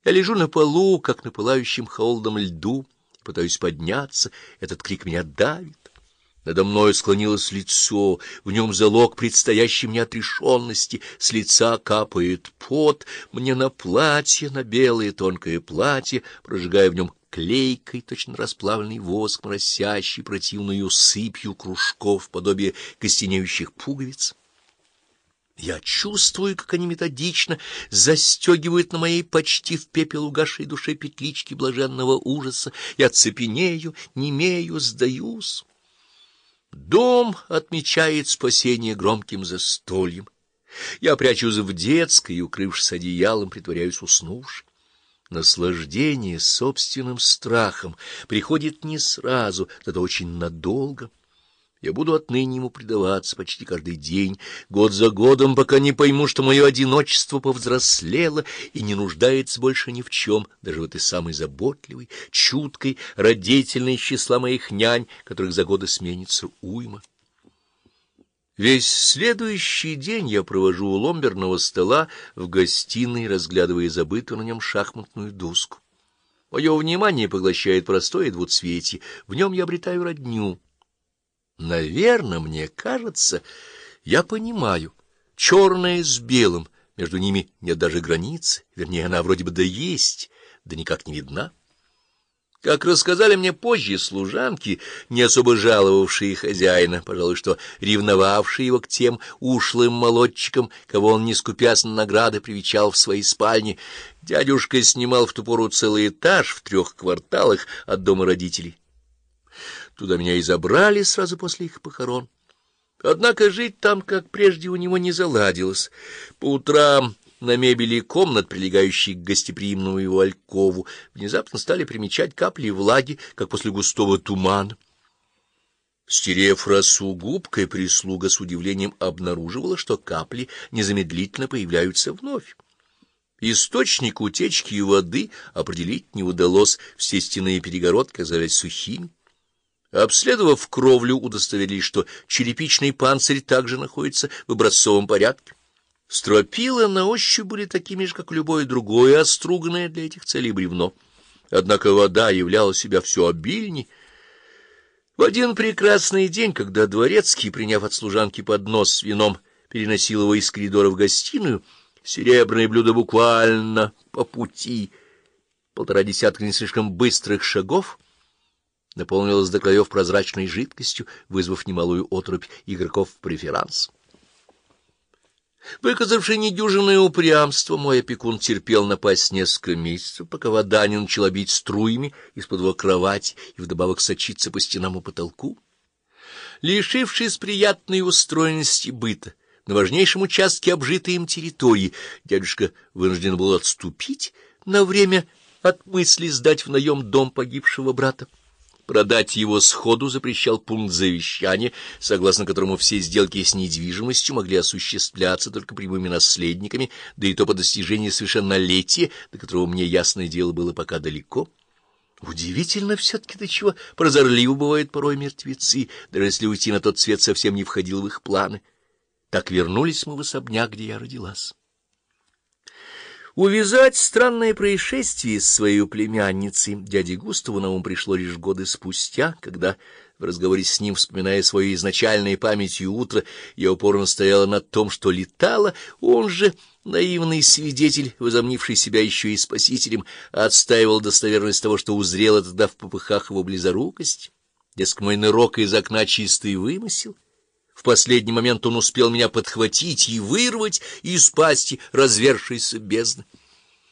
Я лежу на полу, как на пылающем холодом льду, пытаюсь подняться, этот крик меня давит. Надо мною склонилось лицо, в нем залог предстоящей мне отрешенности, с лица капает пот, мне на платье, на белое тонкое платье, прожигая в нем клейкой, точно расплавленный воск, моросящий противную сыпью кружков, подобие костенеющих пуговиц. Я чувствую, как они методично застегивают на моей почти в пепел угасшей душе петлички блаженного ужаса. Я цепенею, немею, сдаюсь. Дом отмечает спасение громким застольем. Я прячусь в детской и, укрывшись одеялом, притворяюсь уснувшей. Наслаждение собственным страхом приходит не сразу, зато очень надолго. Я буду отныне ему предаваться почти каждый день, год за годом, пока не пойму, что мое одиночество повзрослело и не нуждается больше ни в чем, даже в этой самой заботливой, чуткой, родительной из числа моих нянь, которых за годы сменится уйма. Весь следующий день я провожу у ломберного стола в гостиной, разглядывая забытую на нем шахматную доску. Мое внимание поглощает простое двуцветие, в нем я обретаю родню. Наверное, мне кажется, я понимаю, черное с белым, между ними нет даже границы, вернее, она вроде бы да есть, да никак не видна. Как рассказали мне позже служанки, не особо жаловавшие хозяина, пожалуй, что ревновавшие его к тем ушлым молодчикам, кого он, не скупясь на награды, привечал в своей спальне, дядюшка снимал в ту пору целый этаж в 3 кварталах от дома родителей. Туда меня и забрали сразу после их похорон. Однако жить там, как прежде, у него не заладилось. По утрам на мебели комнат, прилегающих к гостеприимному его алькову, внезапно стали примечать капли влаги, как после густого тумана. Стерев росу губкой, прислуга с удивлением обнаруживала, что капли незамедлительно появляются вновь. Источник утечки воды определить не удалось, все стенные перегородки оказались сухими. Обследовав кровлю, удостоверились, что черепичный панцирь также находится в образцовом порядке. Стропила на ощупь были такими же, как любое другое оструганное для этих целей бревно. Однако вода являла себя все обильней. В один прекрасный день, когда дворецкий, приняв от служанки поднос с вином, переносил его из коридора в гостиную, серебряное блюдо буквально по пути, 1,5 десятка не слишком быстрых шагов, наполнилась до краев прозрачной жидкостью, вызвав немалую оторопь игроков в преферанс. Выказавший недюжинное упрямство, мой опекун терпел напасть несколько месяцев, пока вода не начала бить струями из-под его кровати и вдобавок сочиться по стенам и потолку. Лишившись приятной устроенности быта на важнейшем участке обжитой им территории, дядюшка вынужден был отступить на время от мысли сдать в наем дом погибшего брата. Продать его сходу запрещал пункт завещания, согласно которому все сделки с недвижимостью могли осуществляться только прямыми наследниками, да и то по достижении совершеннолетия, до которого мне, ясное дело, было пока далеко. Удивительно все-таки, до чего прозорливы бывают порой мертвецы, даже если уйти на тот свет совсем не входило в их планы. Так вернулись мы в особняк, где я родилась. Увязать странное происшествие с своей племянницей дяде Густаву на ум пришло лишь годы спустя, когда, в разговоре с ним, вспоминая свое изначальное памятью утро, я упорно стояла над том, что летала, он же, наивный свидетель, возомнивший себя еще и спасителем, отстаивал достоверность того, что узрела тогда в попыхах его близорукость. Дескать, мой нырок из окна чистый вымысел. В последний момент он успел меня подхватить и вырвать из пасти развершейся бездны.